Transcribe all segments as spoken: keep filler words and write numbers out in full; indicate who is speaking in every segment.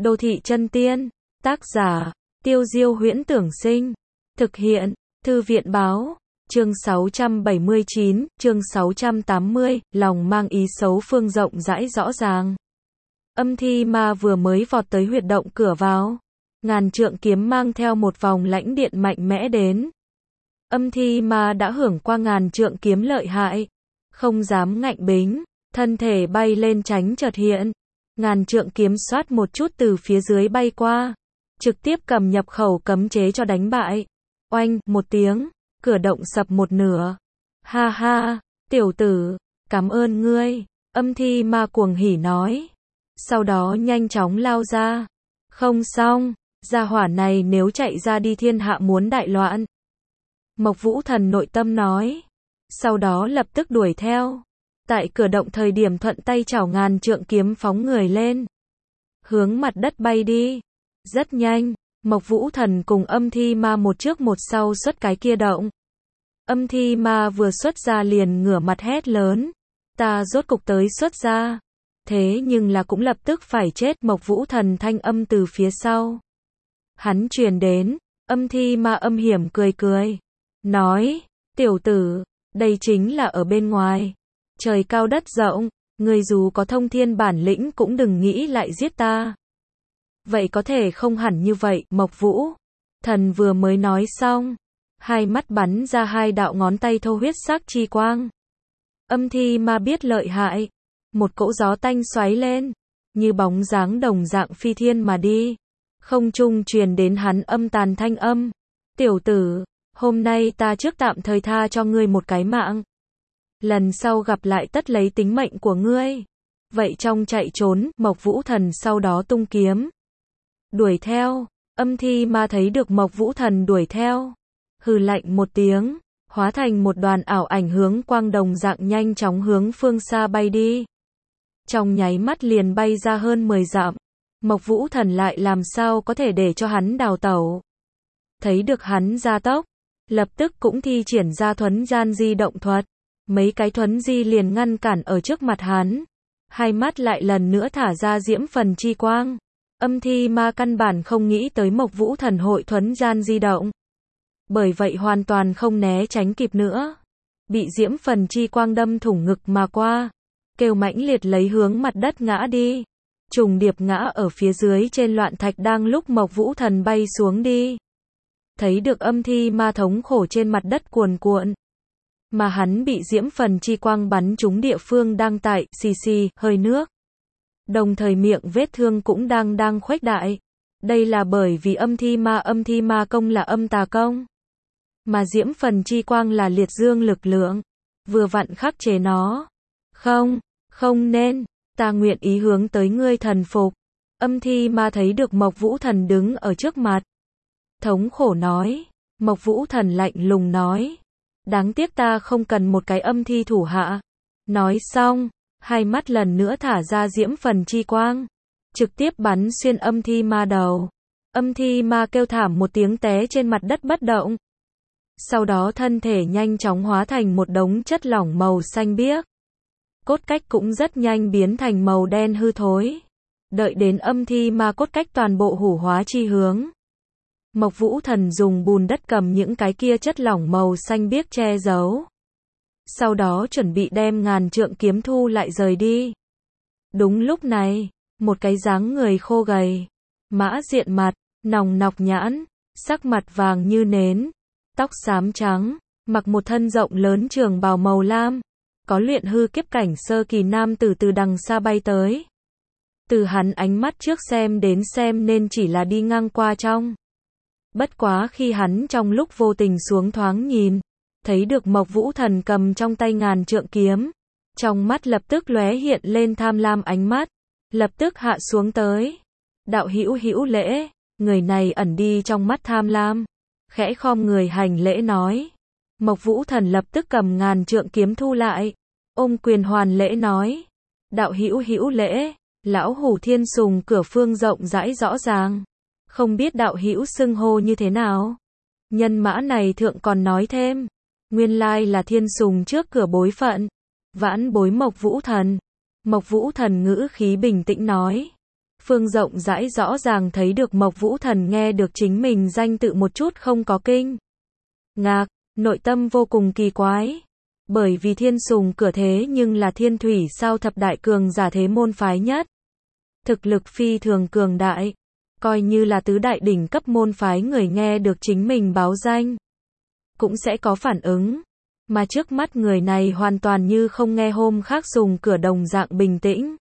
Speaker 1: Đô thị chân tiên, tác giả, Tiêu Diêu Huyễn Tưởng Sinh, thực hiện, Thư viện báo, chương sáu trăm bảy mươi chín, chương sáu trăm tám mươi, lòng mang ý xấu phương rộng rãi rõ ràng. Âm thi ma vừa mới vọt tới huyệt động cửa vào, ngàn trượng kiếm mang theo một vòng lãnh điện mạnh mẽ đến. Âm thi ma đã hưởng qua ngàn trượng kiếm lợi hại, không dám ngạnh bính, thân thể bay lên tránh chợt hiện. Ngàn trượng kiếm xoát một chút từ phía dưới bay qua, trực tiếp cầm nhập khẩu cấm chế cho đánh bại. Oanh, một tiếng, cửa động sập một nửa. Ha ha, tiểu tử, cảm ơn ngươi, âm thi ma cuồng hỉ nói. Sau đó nhanh chóng lao ra. Không xong, gia hỏa này nếu chạy ra đi thiên hạ muốn đại loạn. Mộc Vũ Thần nội tâm nói. Sau đó lập tức đuổi theo. Tại cửa động thời điểm thuận tay chảo ngàn trượng kiếm phóng người lên. Hướng mặt đất bay đi. Rất nhanh, Mộc Vũ Thần cùng âm thi ma một trước một sau xuất cái kia động. Âm thi ma vừa xuất ra liền ngửa mặt hét lớn. Ta rốt cục tới xuất ra. Thế nhưng là cũng lập tức phải chết. Mộc Vũ Thần thanh âm từ phía sau. Hắn truyền đến, âm thi ma âm hiểm cười cười. Nói, tiểu tử, đây chính là ở bên ngoài. Trời cao đất rộng, người dù có thông thiên bản lĩnh cũng đừng nghĩ lại giết ta. Vậy có thể không hẳn như vậy, Mộc Vũ Thần vừa mới nói xong, hai mắt bắn ra hai đạo ngón tay thô huyết sắc chi quang. Âm thi ma biết lợi hại, một cỗ gió tanh xoáy lên, như bóng dáng đồng dạng phi thiên mà đi. Không trung truyền đến hắn âm tàn thanh âm. Tiểu tử, hôm nay ta trước tạm thời tha cho ngươi một cái mạng. Lần sau gặp lại tất lấy tính mệnh của ngươi. Vậy trong chạy trốn, Mộc Vũ Thần sau đó tung kiếm. Đuổi theo, âm thi ma thấy được Mộc Vũ Thần đuổi theo. Hừ lạnh một tiếng, hóa thành một đoàn ảo ảnh hướng quang đồng dạng nhanh chóng hướng phương xa bay đi. Trong nháy mắt liền bay ra hơn mười dặm. Mộc Vũ Thần lại làm sao có thể để cho hắn đào tẩu. Thấy được hắn gia tốc, lập tức cũng thi triển ra thuấn gian di động thuật. Mấy cái thuấn di liền ngăn cản ở trước mặt hắn. Hai mắt lại lần nữa thả ra diễm phần chi quang. Âm thi ma căn bản không nghĩ tới Mộc Vũ Thần hội thuấn gian di động. Bởi vậy hoàn toàn không né tránh kịp nữa. Bị diễm phần chi quang đâm thủng ngực mà qua. Kêu mãnh liệt lấy hướng mặt đất ngã đi. Trùng điệp ngã ở phía dưới trên loạn thạch đang lúc Mộc Vũ Thần bay xuống đi. Thấy được âm thi ma thống khổ trên mặt đất cuồn cuộn. Mà hắn bị diễm phần chi quang bắn trúng địa phương đang tại, xì xì, hơi nước. Đồng thời miệng vết thương cũng đang đang khuếch đại. Đây là bởi vì âm thi ma âm thi ma công là âm tà công. Mà diễm phần chi quang là liệt dương lực lượng. Vừa vặn khắc chế nó. Không, không nên, ta nguyện ý hướng tới ngươi thần phục. Âm thi ma thấy được Mộc Vũ Thần đứng ở trước mặt. Thống khổ nói. Mộc Vũ Thần lạnh lùng nói. Đáng tiếc ta không cần một cái âm thi thủ hạ. Nói xong, hai mắt lần nữa thả ra diễm phần chi quang. Trực tiếp bắn xuyên âm thi ma đầu. Âm thi ma kêu thảm một tiếng té trên mặt đất bất động. Sau đó thân thể nhanh chóng hóa thành một đống chất lỏng màu xanh biếc. Cốt cách cũng rất nhanh biến thành màu đen hư thối. Đợi đến âm thi ma cốt cách toàn bộ hủ hóa chi hướng. Mộc Vũ Thần dùng bùn đất cầm những cái kia chất lỏng màu xanh biếc che giấu. Sau đó chuẩn bị đem ngàn trượng kiếm thu lại rời đi. Đúng lúc này, một cái dáng người khô gầy, mã diện mặt, nòng nọc nhãn, sắc mặt vàng như nến, tóc xám trắng, mặc một thân rộng lớn trường bào màu lam, có luyện hư kiếp cảnh sơ kỳ nam tử từ đằng xa bay tới. Từ hắn ánh mắt trước xem đến xem nên chỉ là đi ngang qua trong. Bất quá khi hắn trong lúc vô tình xuống thoáng nhìn, thấy được Mộc Vũ Thần cầm trong tay ngàn trượng kiếm, trong mắt lập tức lóe hiện lên tham lam ánh mắt, lập tức hạ xuống tới. Đạo hữu hữu lễ, người này ẩn đi trong mắt tham lam, khẽ khom người hành lễ nói. Mộc Vũ Thần lập tức cầm ngàn trượng kiếm thu lại, ôm quyền hoàn lễ nói. Đạo hữu hữu lễ, lão hủ Thiên Sùng cửa phương rộng rãi rõ ràng. Không biết đạo hữu xưng hô như thế nào? Nhân mã này thượng còn nói thêm. Nguyên lai là Thiên Sùng trước cửa bối phận. Vãn bối Mộc Vũ Thần. Mộc Vũ Thần ngữ khí bình tĩnh nói. Phương rộng rãi rõ ràng thấy được Mộc Vũ Thần nghe được chính mình danh tự một chút không có kinh ngạc, nội tâm vô cùng kỳ quái. Bởi vì Thiên Sùng cửa thế nhưng là thiên thủy sao thập đại cường giả thế môn phái nhất. Thực lực phi thường cường đại. Coi như là tứ đại đỉnh cấp môn phái người nghe được chính mình báo danh. Cũng sẽ có phản ứng. Mà trước mắt người này hoàn toàn như không nghe hôm khác Sùng cửa đồng dạng bình tĩnh.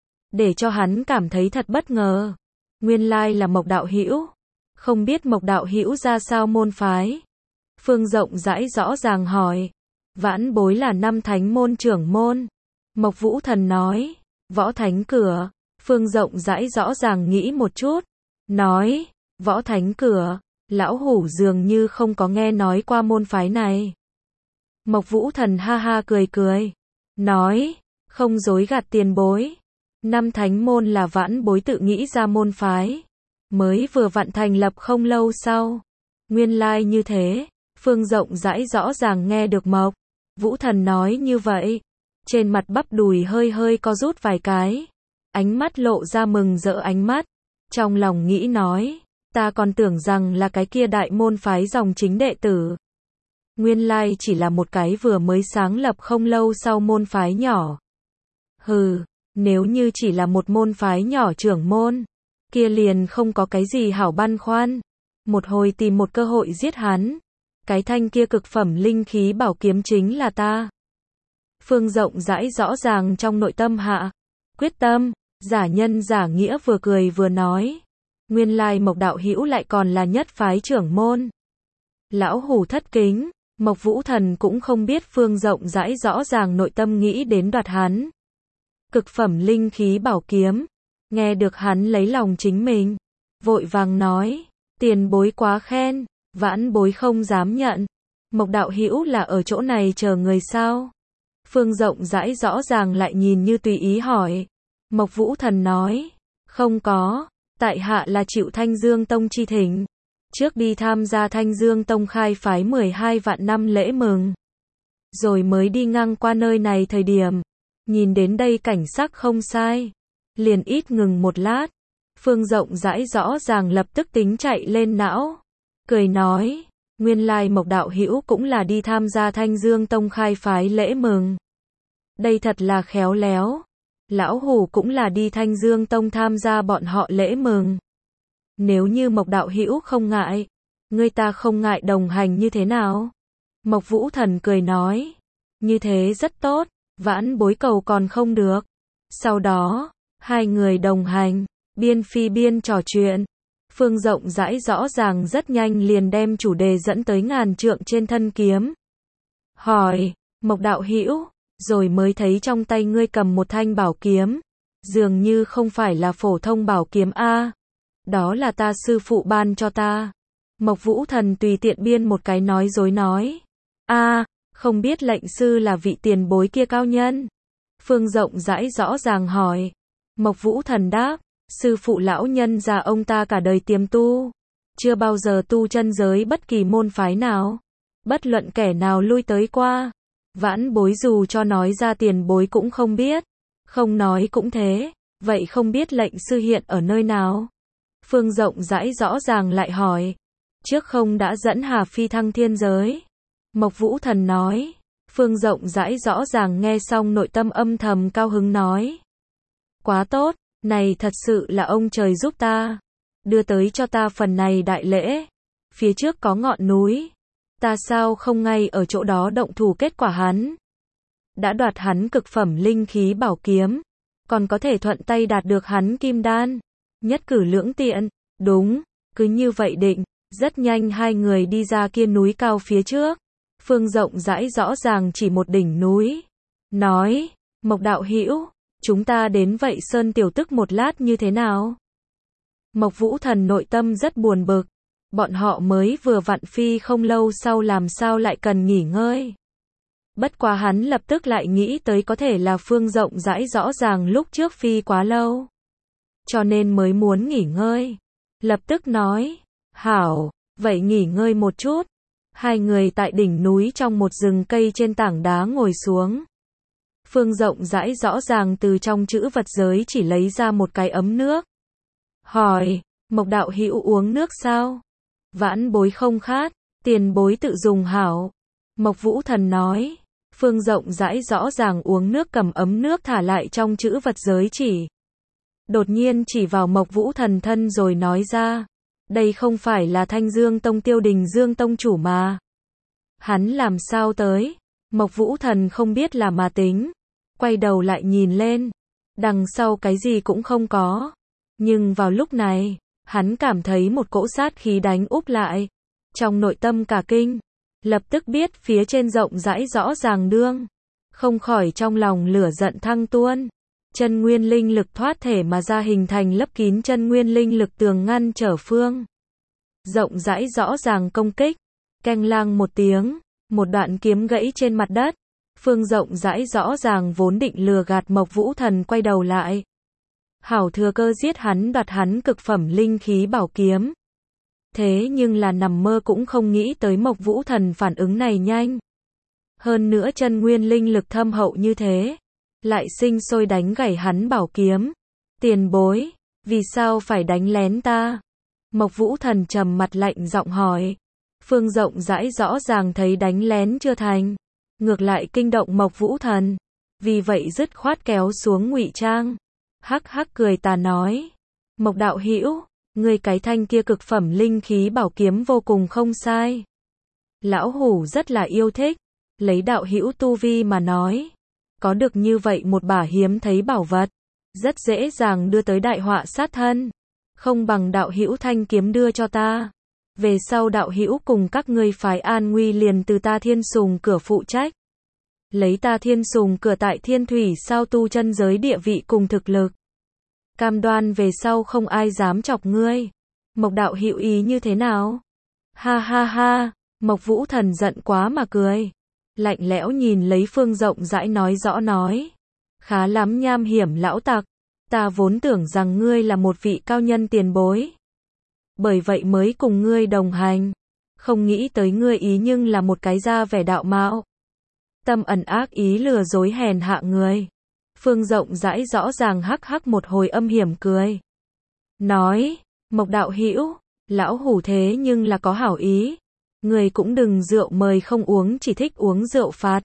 Speaker 1: Để cho hắn cảm thấy thật bất ngờ. Nguyên lai là Mộc đạo hữu. Không biết Mộc đạo hữu ra sao môn phái. Phương rộng rãi rõ ràng hỏi. Vãn bối là năm thánh môn trưởng môn. Mộc Vũ Thần nói. Võ thánh cửa. Phương rộng rãi rõ ràng nghĩ một chút. Nói. Võ thánh cửa. Lão hủ dường như không có nghe nói qua môn phái này. Mộc Vũ Thần ha ha cười cười. Nói. Không dối gạt tiền bối. Năm thánh môn là vãn bối tự nghĩ ra môn phái. Mới vừa vặn thành lập không lâu sau. Nguyên lai như thế. Phương rộng rãi rõ ràng nghe được Mộc Vũ Thần nói như vậy. Trên mặt bắp đùi hơi hơi co rút vài cái. Ánh mắt lộ ra mừng rỡ ánh mắt. Trong lòng nghĩ nói. Ta còn tưởng rằng là cái kia đại môn phái dòng chính đệ tử. Nguyên lai chỉ là một cái vừa mới sáng lập không lâu sau môn phái nhỏ. Hừ, nếu như chỉ là một môn phái nhỏ trưởng môn. Kia liền không có cái gì hảo băn khoăn. Một hồi tìm một cơ hội giết hắn. Cái thanh kia cực phẩm linh khí bảo kiếm chính là ta. Phương rộng rãi rõ ràng trong nội tâm hạ. Quyết tâm, giả nhân giả nghĩa vừa cười vừa nói. Nguyên lai Mộc đạo hữu lại còn là nhất phái trưởng môn. Lão hủ thất kính, Mộc Vũ Thần cũng không biết Phương rộng rãi rõ ràng nội tâm nghĩ đến đoạt hắn. Cực phẩm linh khí bảo kiếm. Nghe được hắn lấy lòng chính mình. Vội vàng nói. Tiền bối quá khen. Vãn bối không dám nhận. Mộc đạo hữu là ở chỗ này chờ người sao? Phương rộng rãi rõ ràng lại nhìn như tùy ý hỏi. Mộc Vũ Thần nói. Không có. Tại hạ là chịu Thanh Dương Tông chi thỉnh. Trước đi tham gia Thanh Dương Tông khai phái mười hai vạn năm lễ mừng. Rồi mới đi ngang qua nơi này thời điểm. Nhìn đến đây cảnh sắc không sai. Liền ít ngừng một lát. Phương rộng rãi rõ ràng lập tức tính chạy lên não. Cười nói. Nguyên lai Mộc đạo hữu cũng là đi tham gia Thanh Dương Tông khai phái lễ mừng. Đây thật là khéo léo. Lão hủ cũng là đi Thanh Dương Tông tham gia bọn họ lễ mừng. Nếu như Mộc đạo hữu không ngại. Ngươi ta không ngại đồng hành như thế nào? Mộc Vũ Thần cười nói. Như thế rất tốt. Vãn bối cầu còn không được. Sau đó, hai người đồng hành, biên phi biên trò chuyện. Phương rộng rãi rõ ràng rất nhanh liền đem chủ đề dẫn tới ngàn trượng trên thân kiếm. Hỏi, Mộc đạo hữu, rồi mới thấy trong tay ngươi cầm một thanh bảo kiếm. Dường như không phải là phổ thông bảo kiếm a. Đó là ta sư phụ ban cho ta. Mộc Vũ Thần tùy tiện biên một cái nói dối nói. A, không biết lệnh sư là vị tiền bối kia cao nhân. Phương rộng rãi rõ ràng hỏi. Mộc Vũ Thần đáp. Sư phụ lão nhân già ông ta cả đời tiềm tu. Chưa bao giờ tu chân giới bất kỳ môn phái nào. Bất luận kẻ nào lui tới qua. Vãn bối dù cho nói ra tiền bối cũng không biết. Không nói cũng thế. Vậy không biết lệnh sư hiện ở nơi nào? Phương rộng rãi rõ ràng lại hỏi. Trước không đã dẫn Hà Phi thăng thiên giới. Mộc Vũ Thần nói. Phương rộng rãi rõ ràng nghe xong nội tâm âm thầm cao hứng nói. Quá tốt, này thật sự là ông trời giúp ta. Đưa tới cho ta phần này đại lễ. Phía trước có ngọn núi. Ta sao không ngay ở chỗ đó động thủ kết quả hắn. Đã đoạt hắn cực phẩm linh khí bảo kiếm. Còn có thể thuận tay đạt được hắn kim đan. Nhất cử lưỡng tiện. Đúng, cứ như vậy định. Rất nhanh hai người đi ra kia núi cao phía trước. Phương rộng rãi rõ ràng chỉ một đỉnh núi. Nói, Mộc đạo hữu, chúng ta đến vậy sơn tiểu tức một lát như thế nào? Mộc Vũ Thần nội tâm rất buồn bực. Bọn họ mới vừa vặn phi không lâu sau làm sao lại cần nghỉ ngơi. Bất quá hắn lập tức lại nghĩ tới có thể là Phương rộng rãi rõ ràng lúc trước phi quá lâu. Cho nên mới muốn nghỉ ngơi. Lập tức nói, hảo, vậy nghỉ ngơi một chút. Hai người tại đỉnh núi trong một rừng cây trên tảng đá ngồi xuống. Phương rộng rãi rõ ràng từ trong chữ vật giới chỉ lấy ra một cái ấm nước. hỏi, Mộc đạo hữu uống nước sao? Vãn bối không khát, tiền bối tự dùng hảo. Mộc Vũ Thần nói. Phương rộng rãi rõ ràng uống nước, cầm ấm nước thả lại trong chữ vật giới chỉ. Đột nhiên chỉ vào Mộc Vũ Thần thân rồi nói ra. Đây không phải là Thanh Dương Tông Tiêu Đình Dương Tông chủ mà. Hắn làm sao tới? Mộc Vũ Thần không biết là mà tính. Quay đầu lại nhìn lên. Đằng sau cái gì cũng không có. Nhưng vào lúc này, hắn cảm thấy một cỗ sát khí đánh úp lại. Trong nội tâm cả kinh. Lập tức biết phía trên rộng rãi rõ ràng đương. Không khỏi trong lòng lửa giận thăng tuôn. Chân nguyên linh lực thoát thể mà ra, hình thành lấp kín chân nguyên linh lực tường ngăn trở phương rộng rãi rõ ràng công kích. Keng lang một tiếng, một đoạn kiếm gãy trên mặt đất. Phương rộng rãi rõ ràng vốn định lừa gạt Mộc Vũ Thần quay đầu lại. Hảo thừa cơ giết hắn, đoạt hắn cực phẩm linh khí bảo kiếm. Thế nhưng là nằm mơ cũng không nghĩ tới Mộc Vũ Thần phản ứng này nhanh. Hơn nữa chân nguyên linh lực thâm hậu như thế. Lại sinh sôi đánh gãy hắn bảo kiếm. Tiền bối, vì sao phải đánh lén ta? Mộc Vũ Thần trầm mặt lạnh giọng hỏi. Phương rộng rãi rõ ràng thấy đánh lén chưa thành. Ngược lại kinh động Mộc Vũ Thần. Vì vậy dứt khoát kéo xuống ngụy trang. Hắc hắc cười tà nói. Mộc đạo hữu, ngươi cái thanh kia cực phẩm linh khí bảo kiếm vô cùng không sai. Lão hủ rất là yêu thích. Lấy đạo hữu tu vi mà nói. Có được như vậy một bả hiếm thấy bảo vật. Rất dễ dàng đưa tới đại họa sát thân. Không bằng đạo hữu thanh kiếm đưa cho ta. Về sau đạo hữu cùng các ngươi phái an nguy liền từ ta Thiên Sùng cửa phụ trách. Lấy ta Thiên Sùng cửa tại Thiên Thủy sao tu chân giới địa vị cùng thực lực. Cam đoan về sau không ai dám chọc ngươi. Mộc đạo hữu ý như thế nào? Ha ha ha, Mộc Vũ Thần giận quá mà cười. Lạnh lẽo nhìn lấy Phương rộng rãi nói rõ nói. Khá lắm nham hiểm lão tặc. Ta vốn tưởng rằng ngươi là một vị cao nhân tiền bối. Bởi vậy mới cùng ngươi đồng hành. Không nghĩ tới ngươi ý nhưng là một cái da vẻ đạo mạo. Tâm ẩn ác ý lừa dối hèn hạ người. Phương rộng rãi rõ ràng hắc hắc một hồi âm hiểm cười. Nói, Mộc đạo hữu, lão hủ thế nhưng là có hảo ý. Người cũng đừng rượu mời không uống, chỉ thích uống rượu phạt.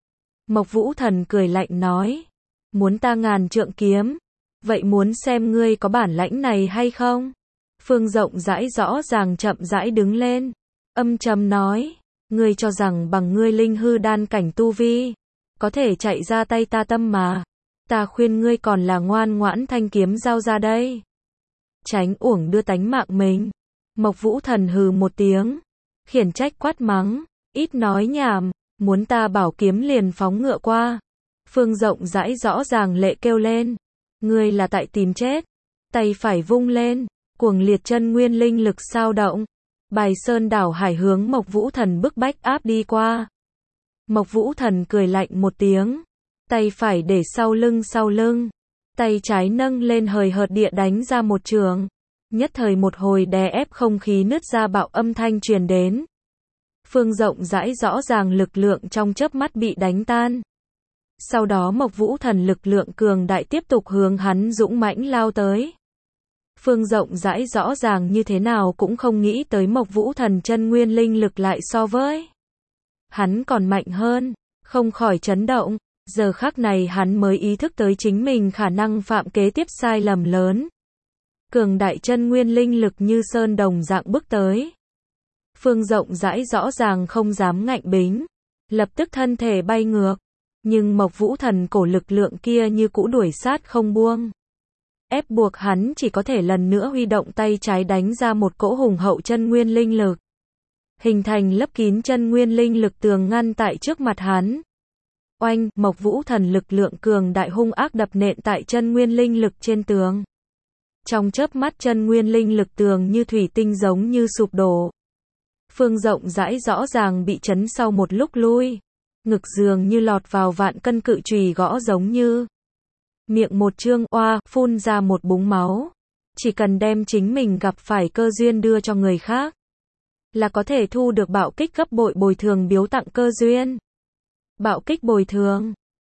Speaker 1: Mộc Vũ Thần cười lạnh nói. Muốn ta ngàn trượng kiếm. Vậy muốn xem ngươi có bản lãnh này hay không? Phương rộng rãi rõ ràng chậm rãi đứng lên. Âm trầm nói. Ngươi cho rằng bằng ngươi linh hư đan cảnh tu vi. Có thể chạy ra tay ta tâm mà. Ta khuyên ngươi còn là ngoan ngoãn thanh kiếm giao ra đây. Tránh uổng đưa tánh mạng mình. Mộc Vũ Thần hừ một tiếng. Khiển trách quát mắng. Ít nói nhảm. Muốn ta bảo kiếm liền phóng ngựa qua. Phương rộng rãi rõ ràng lệ kêu lên. Ngươi là tại tìm chết. Tay phải vung lên. Cuồng liệt chân nguyên linh lực sao động. Bài sơn đảo hải hướng Mộc Vũ Thần bức bách áp đi qua. Mộc Vũ Thần cười lạnh một tiếng. Tay phải để sau lưng sau lưng. Tay trái nâng lên hời hợt địa đánh ra một trường. Nhất thời một hồi đè ép không khí nứt ra bạo âm thanh truyền đến. Phương rộng rãi rõ ràng lực lượng trong chớp mắt bị đánh tan. Sau đó Mộc Vũ Thần lực lượng cường đại tiếp tục hướng hắn dũng mãnh lao tới. Phương rộng rãi rõ ràng như thế nào cũng không nghĩ tới Mộc Vũ Thần chân nguyên linh lực lại so với hắn còn mạnh hơn, không khỏi chấn động. Giờ khắc này hắn mới ý thức tới chính mình khả năng phạm kế tiếp sai lầm lớn. Cường đại chân nguyên linh lực như sơn đồng dạng bước tới. Phương rộng rãi rõ ràng không dám ngạnh bính, lập tức thân thể bay ngược. Nhưng Mộc Vũ Thần cổ lực lượng kia như cũ đuổi sát không buông. Ép buộc hắn chỉ có thể lần nữa huy động tay trái đánh ra một cỗ hùng hậu chân nguyên linh lực. Hình thành lấp kín chân nguyên linh lực tường ngăn tại trước mặt hắn. Oanh, Mộc Vũ Thần lực lượng cường đại hung ác đập nện tại chân nguyên linh lực trên tường. Trong chớp mắt chân nguyên linh lực tường như thủy tinh giống như sụp đổ. Phương rộng rãi rõ ràng bị chấn sau một lúc lui. Ngực dường như lọt vào vạn cân cự chùy gõ giống như. Miệng một trương oa, phun ra một búng máu. Chỉ cần đem chính mình gặp phải cơ duyên đưa cho người khác. Là có thể thu được bạo kích gấp bội bồi thường biếu tặng cơ duyên. Bạo kích bồi thường.